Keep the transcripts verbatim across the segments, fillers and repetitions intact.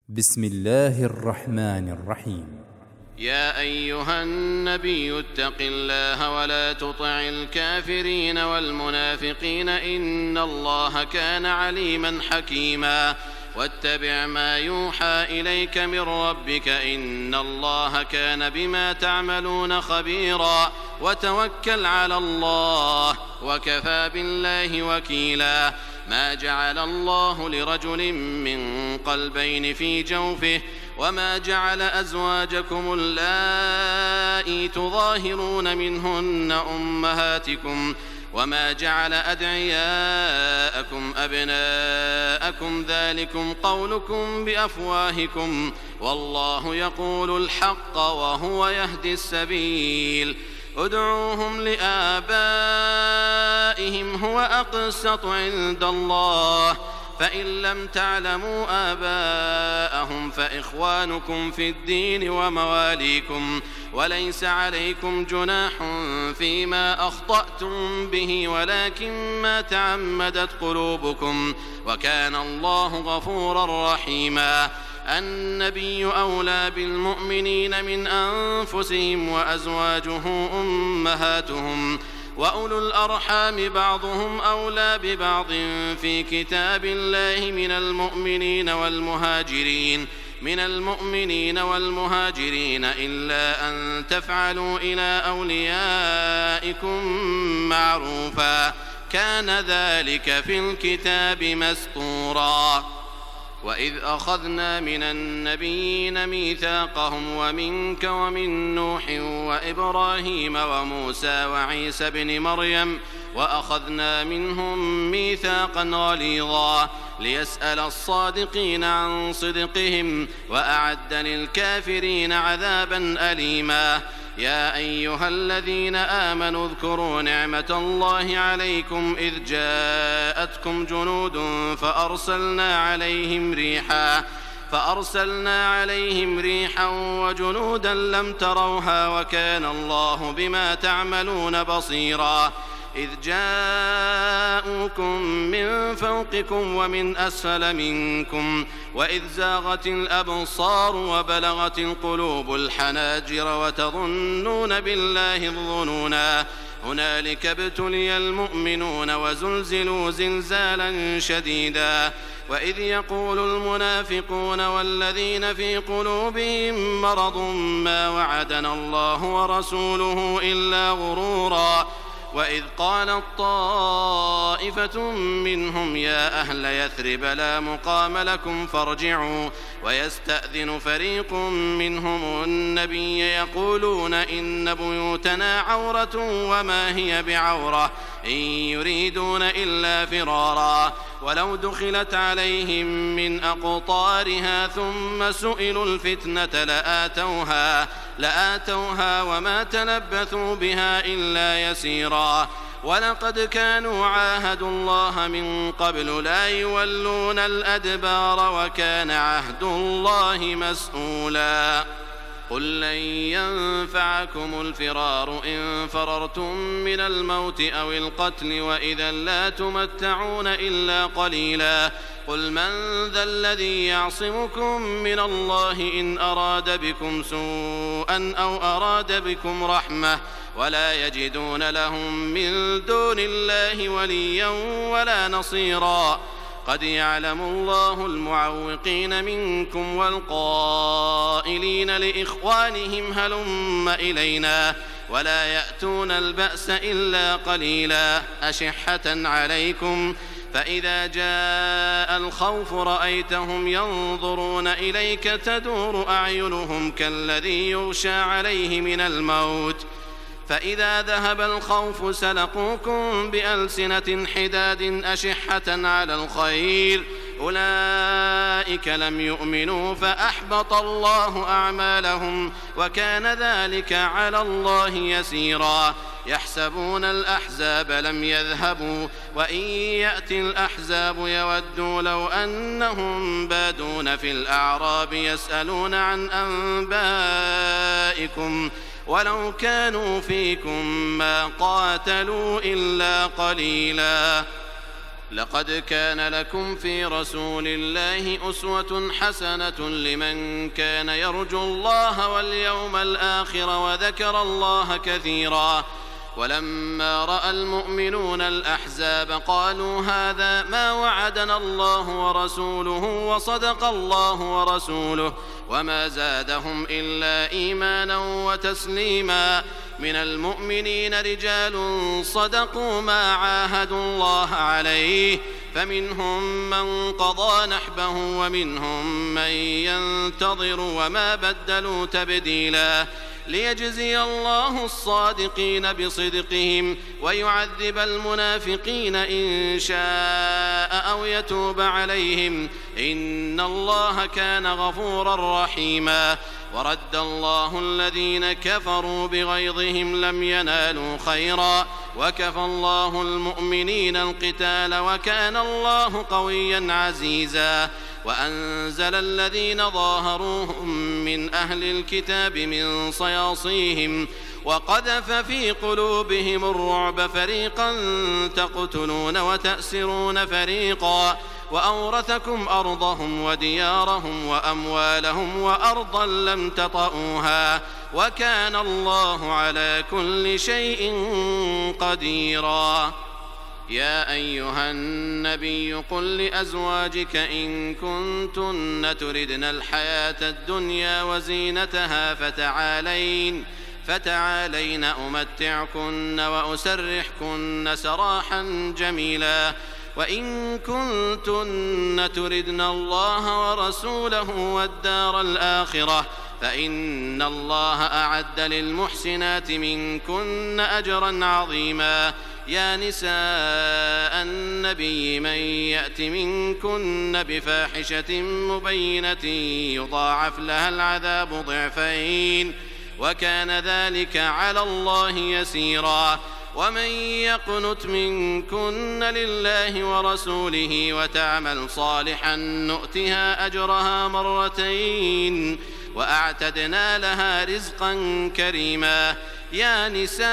بسم الله الرحمن الرحيم. يا أيها النبي اتق الله ولا تطع الكافرين والمنافقين إن الله كان عليما حكيما واتبع ما يوحى إليك من ربك إن الله كان بما تعملون خبيرا وتوكل على الله وكفى بالله وكيلا. ما جعل الله لرجل من قلبين في جوفه وما جعل أزواجكم اللائي تظاهرون منهن أمهاتكم وما جعل أدعياءكم أبناءكم ذلكم قولكم بأفواهكم والله يقول الحق وهو يهدي السبيل. ادعوهم لآبائهم هو أقسط عند الله فإن لم تعلموا آباءهم فإخوانكم في الدين ومواليكم وليس عليكم جناح فيما أخطأتم به ولكن ما تعمدت قلوبكم وكان الله غفورا رحيما. النبي أولى بالمؤمنين من أنفسهم وأزواجه أمهاتهم وأولو الأرحام بعضهم أولى ببعض في كتاب الله من المؤمنين والمهاجرين من المؤمنين والمهاجرين إلا أن تفعلوا إلى أوليائكم معروفا كان ذلك في الكتاب مسطورا. وإذ أخذنا من النبيين ميثاقهم ومنك ومن نوح وإبراهيم وموسى وعيسى بن مريم وأخذنا منهم ميثاقا غليظا ليسأل الصادقين عن صدقهم وأعد للكافرين عذابا أليما. يا أيها الذين آمنوا اذكروا نعمة الله عليكم إذ جاءتكم جنود فأرسلنا عليهم ريحا فأرسلنا عليهم ريحا وجنودا لم تروها وكان الله بما تعملون بصيرا. إذ جاءوكم من فوقكم ومن أسفل منكم وإذ زاغت الأبصار وبلغت القلوب الحناجر وتظنون بالله الظنونا هنالك ابتلي المؤمنون وزلزلوا زلزالا شديدا. وإذ يقول المنافقون والذين في قلوبهم مرض ما وعدنا الله ورسوله إلا غرورا. وإذ قالت طائفة منهم يا أهل يثرب لا مقام لكم فارجعوا ويستأذن فريق منهم النبي يقولون إن بيوتنا عورة وما هي بعورة إن يريدون إلا فرارا ولو دخلت عليهم من أقطارها ثم سئلوا الفتنة لآتوها لآتوها وما تلبثوا بها إلا يسيرا. ولقد كانوا عاهدوا الله من قبل لا يولون الأدبار وكان عهد الله مسؤولا. قل لن ينفعكم الفرار إن فررتم من الموت أو القتل وإذا لا تمتعون إلا قليلا. قل من ذا الذي يعصمكم من الله إن أراد بكم سوءا أو أراد بكم رحمة ولا يجدون لهم من دون الله وليا ولا نصيرا. قد يعلم الله المعوقين منكم والقائلين لإخوانهم هلم إلينا ولا يأتون البأس إلا قليلا أشحة عليكم فإذا جاء الخوف رأيتهم ينظرون إليك تدور أعينهم كالذي يغشى عليه من الموت فإذا ذهب الخوف سلقوكم بألسنة حداد أشحة على الخير أولئك لم يؤمنوا فأحبط الله أعمالهم وكان ذلك على الله يسيرا. يحسبون الأحزاب لم يذهبوا وإن يأتي الأحزاب يودوا لو أنهم بادون في الأعراب يسألون عن أنبائكم ولو كانوا فيكم ما قاتلوا إلا قليلا. لقد كان لكم في رسول الله أسوة حسنة لمن كان يرجو الله واليوم الآخر وذكر الله كثيرا. ولما رأى المؤمنون الأحزاب قالوا هذا ما وعدنا الله ورسوله وصدق الله ورسوله وما زادهم إلا إيمانا وتسليما. من المؤمنين رجال صدقوا ما عاهدوا الله عليه فمنهم من قضى نحبه ومنهم من ينتظر وما بدلوا تبديلا. ليجزي الله الصادقين بصدقهم ويعذب المنافقين إن شاء أو يتوب عليهم إن الله كان غفورا رحيما. ورد الله الذين كفروا بغيظهم لم ينالوا خيرا وكفى الله المؤمنين القتال وكان الله قويا عزيزا. وأنزل الذين ظاهروهم من أهل الكتاب من صياصيهم وقذف في قلوبهم الرعب فريقا تقتلون وتأسرون فريقا وأورثكم أرضهم وديارهم وأموالهم وأرضا لم تطئوها وكان الله على كل شيء قديرا. يا أيها النبي قل لأزواجك إن كنتن تردن الحياة الدنيا وزينتها فتعالين فتعالين أمتعكن وأسرحكن سراحا جميلا. وإن كنتن تردن الله ورسوله والدار الآخرة فإن الله أعد للمحسنات منكن أجرا عظيما. يا نساء النبي من يأت منكن بفاحشة مبينة يضاعف لها العذاب ضعفين وكان ذلك على الله يسيرا. ومن يقنت منكن لله ورسوله وتعمل صالحا نؤتها أجرها مرتين وأعتدنا لها رزقا كريما. يا نساء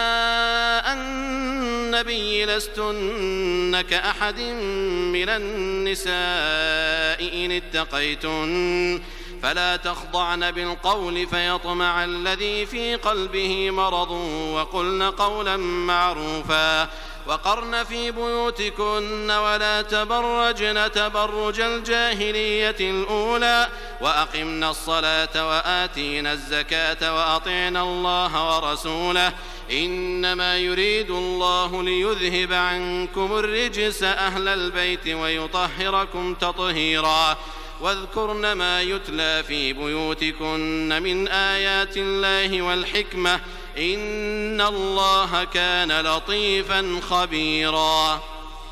النبي لستن كأحد من النساء إن اتقيتن فلا تخضعن بالقول فيطمع الذي في قلبه مرض وقلن قولا معروفا. وقرن في بيوتكن ولا تبرجن تبرج الجاهلية الأولى وأقمنا الصلاة وآتينا الزكاة وأطعنا الله ورسوله إنما يريد الله ليذهب عنكم الرجس أهل البيت ويطهركم تطهيرا. واذكرن ما يتلى في بيوتكن من آيات الله والحكمة إن الله كان لطيفا خبيرا.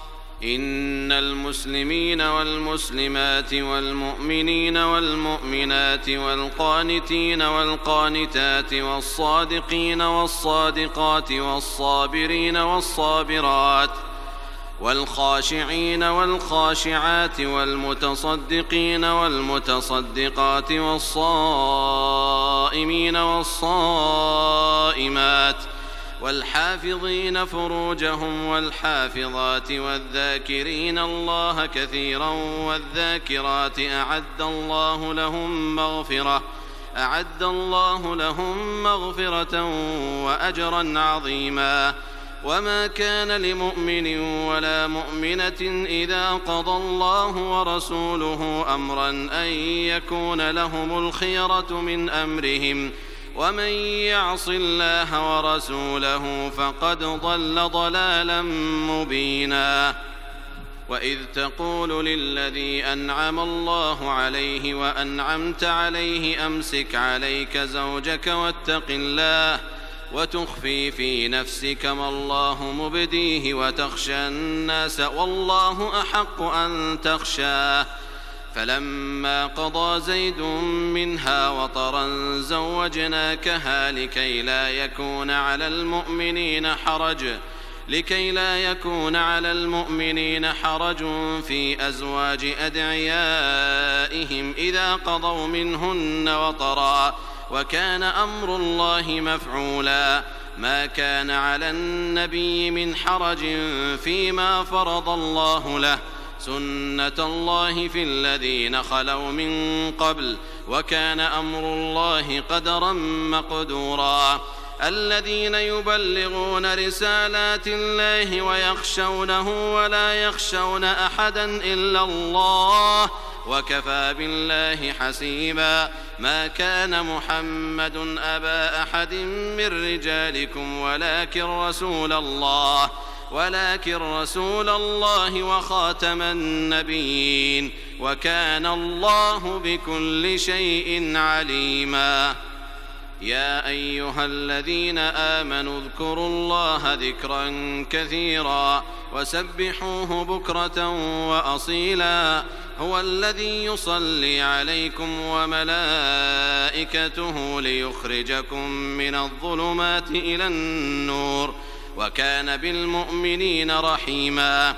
إن المسلمين والمسلمات والمؤمنين والمؤمنات والقانتين والقانتات والصادقين والصادقات والصابرين والصابرات والخاشعين والخاشعات والمتصدقين والمتصدقات والصائمين والصائمات والحافظين فروجهم والحافظات والذاكرين الله كثيرا والذاكرات أعد الله لهم مغفرة أعد الله لهم مغفرة وأجرا عظيما. وما كان لمؤمن ولا مؤمنة إذا قضى الله ورسوله أمرا أن يكون لهم الخيرة من أمرهم ومن يعص الله ورسوله فقد ضل ضلالا مبينا. وإذ تقول للذي أنعم الله عليه وأنعمت عليه أمسك عليك زوجك واتق الله وتخفي في نفسك ما الله مبديه وتخشى الناس والله أحق أن تخشاه. فلما قضى زيد منها وطرا زوجناكها لكي لا يكون على المؤمنين حرج لكي لا يكون على المؤمنين حرج في أزواج أدعيائهم إذا قضوا منهن وطرا وكان أمر الله مفعولا. ما كان على النبي من حرج فيما فرض الله له، سنة الله في الذين خلوا من قبل، وكان أمر الله قدرا مقدورا. الذين يبلغون رسالات الله ويخشونه ولا يخشون أحدا إلا الله، وكفى بالله حسيبا. ما كان محمد أبا أحد من رجالكم ولكن رسول الله ولكن رسول الله وخاتم النبيين، وكان الله بكل شيء عليما. يا أيها الذين آمنوا اذكروا الله ذكرا كثيرا وسبحوه بكرة وأصيلا. هو الذي يصلي عليكم وملائكته ليخرجكم من الظلمات إلى النور، وكان بالمؤمنين رحيما.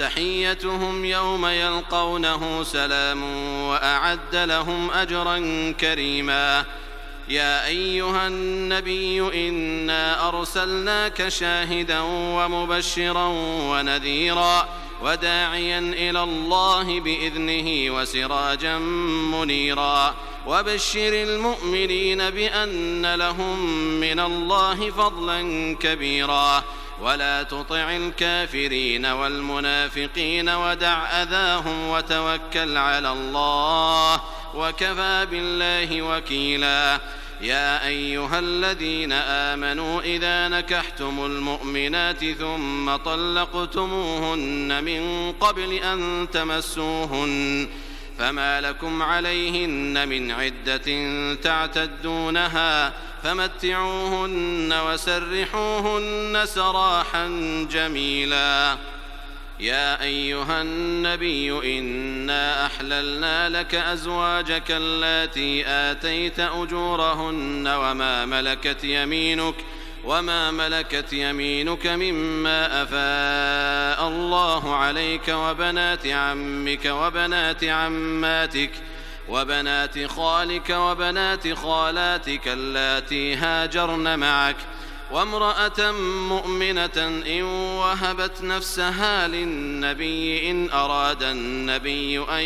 تحيتهم يوم يلقونه سلام وأعد لهم أجرا كريما. يا أيها النبي إنا أرسلناك شاهدا ومبشرا ونذيرا وداعيا إلى الله بإذنه وسراجا منيرا. وبشر المؤمنين بأن لهم من الله فضلا كبيرا. ولا تطع الكافرين والمنافقين ودع أذاهم وتوكل على الله، وكفى بالله وكيلا. يا أيها الذين آمنوا إذا نكحتم المؤمنات ثم طلقتموهن من قبل أن تمسوهن فما لكم عليهن من عدة تعتدونها فمتعوهن وسرحوهن سراحا جميلا. يا أيها النبي إنا أحللنا لك أزواجك اللاتي آتيت أجورهن وما ملكت يمينك وما ملكت يمينك مما أفاء الله عليك وبنات عمك وبنات عماتك وبنات خالك وبنات خالاتك اللاتي هاجرن معك، وامرأة مؤمنة إن وهبت نفسها للنبي إن أراد النبي أن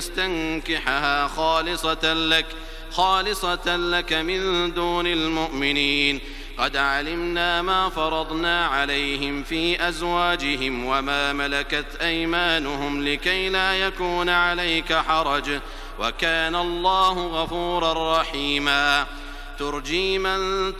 يستنكحها خالصة لك خالصة لك من دون المؤمنين. قد علمنا ما فرضنا عليهم في أزواجهم وما ملكت أيمانهم لكي لا يكون عليك حرج، وكان الله غفورا رحيما. ترجي من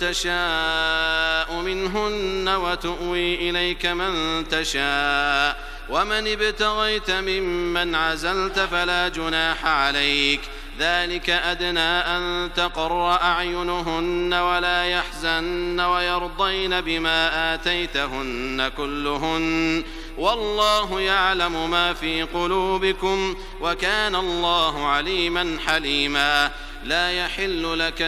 تشاء منهن وتؤوي إليك من تشاء، ومن ابتغيت ممن عزلت فلا جناح عليك. ذلك أدنى أن تقر أعينهن ولا يحزن ويرضين بما آتيتهن كلهن، والله يعلم ما في قلوبكم، وكان الله عليما حليما. لا يحل لك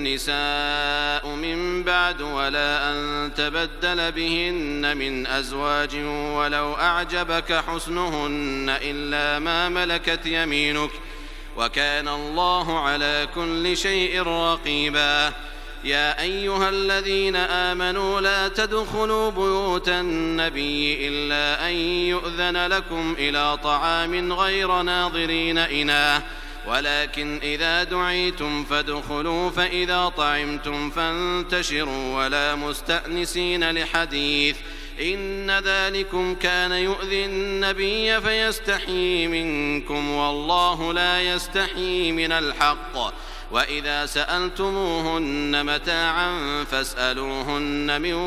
النساء من بعد ولا أن تبدل بهن من أزواج ولو أعجبك حسنهن إلا ما ملكت يمينك، وكان الله على كل شيء رقيبا. يا أيها الذين آمنوا لا تدخلوا بيوت النبي إلا أن يؤذن لكم إلى طعام غير ناظرين إناه، ولكن إذا دعيتم فادخلوا فإذا طعمتم فانتشروا ولا مستأنسين لحديث، إن ذلكم كان يؤذي النبي فيستحيي منكم والله لا يستحيي من الحق. وإذا سألتموهن متاعا فاسألوهن من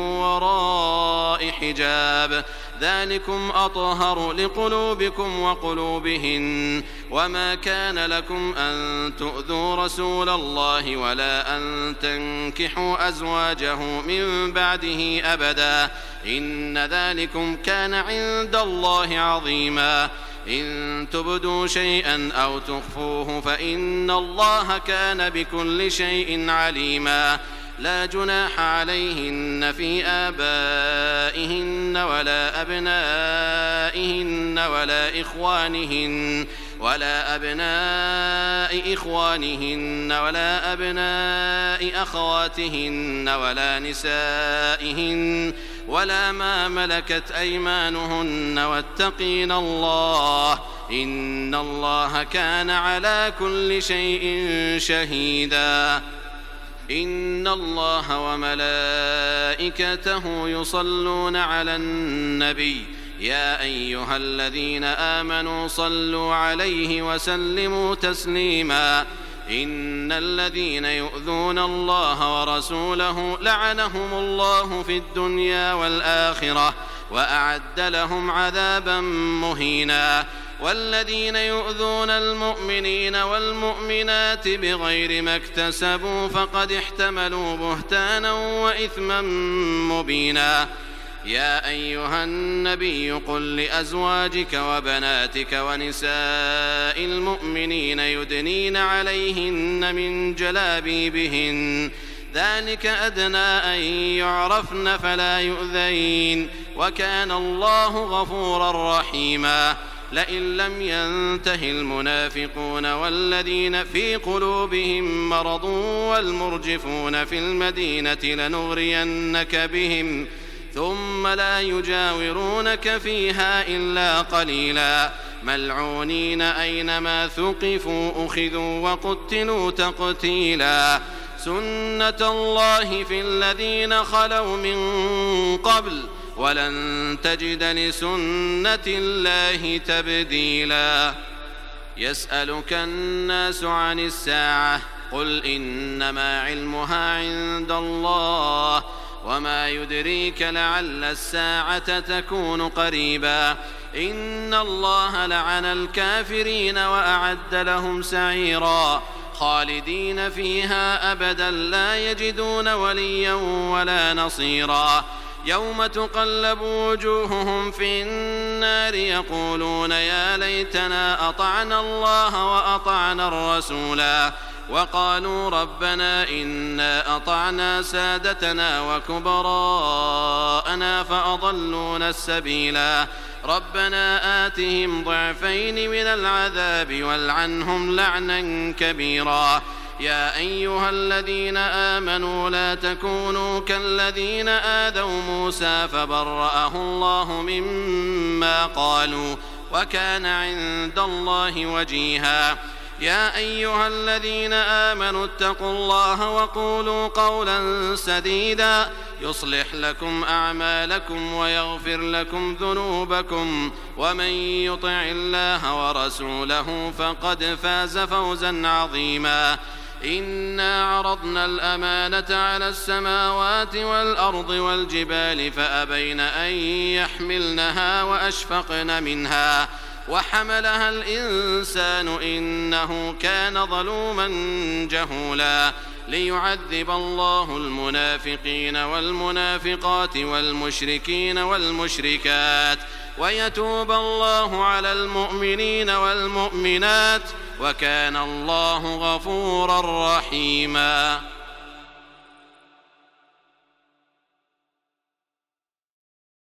وراء حجاب، ذلكم أطهر لقلوبكم وقلوبهن. وما كان لكم أن تؤذوا رسول الله ولا أن تنكحوا أزواجه من بعده أبدا، إن ذلكم كان عند الله عظيما. إن تبدوا شيئا أو تخفوه فإن الله كان بكل شيء عليما. لا جناح عليهن في آبائهن ولا أبنائهن ولا إخوانهن ولا أبناء إخوانهن ولا أبناء أخواتهن ولا نسائهن ولا ما ملكت أيمانهن واتقين الله إن الله كان على كل شيء شهيدا إن الله وملائكته يصلون على النبي يا أيها الذين آمنوا صلوا عليه وسلموا تسليما إن الذين يؤذون الله ورسوله لعنهم الله في الدنيا والآخرة وأعد لهم عذابا مهينا والذين يؤذون المؤمنين والمؤمنات بغير ما اكتسبوا فقد احتملوا بهتانا وإثما مبينا يا أيها النبي قل لأزواجك وبناتك ونساء المؤمنين يدنين عليهن من جلابيبهن ذلك أدنى أن يعرفن فلا يؤذين وكان الله غفورا رحيما لئن لم ينته المنافقون والذين في قلوبهم مرض والمرجفون في المدينة لنغرينك بهم ثم لا يجاورونك فيها إلا قليلا ملعونين أينما ثقفوا أخذوا وقتلوا تقتيلا سنة الله في الذين خلوا من قبل ولن تجد لسنة الله تبديلا يسألك الناس عن الساعة قل إنما علمها عند الله وما يدريك لعل الساعة تكون قريبا إن الله لعن الكافرين وأعد لهم سعيرا خالدين فيها أبدا لا يجدون وليا ولا نصيرا يوم تقلب وجوههم في النار يقولون يا ليتنا أطعنا الله وأطعنا الرسولا وقالوا ربنا إنا أطعنا سادتنا وكبراءنا فأضلونا السبيلا ربنا آتهم ضعفين من العذاب والعنهم لعنا كبيرا يا أيها الذين آمنوا لا تكونوا كالذين آذوا موسى فبرأه الله مما قالوا وكان عند الله وجيها يا أيها الذين آمنوا اتقوا الله وقولوا قولا سديدا يصلح لكم أعمالكم ويغفر لكم ذنوبكم ومن يطع الله ورسوله فقد فاز فوزا عظيما إنا عرضنا الأمانة على السماوات والأرض والجبال فأبين أن يحملنها وأشفقن منها وحملها الإنسان إنه كان ظلوما جهولا ليعذب الله المنافقين والمنافقات والمشركين والمشركات ويتوب الله على المؤمنين والمؤمنات وكان الله غفورا رحيما.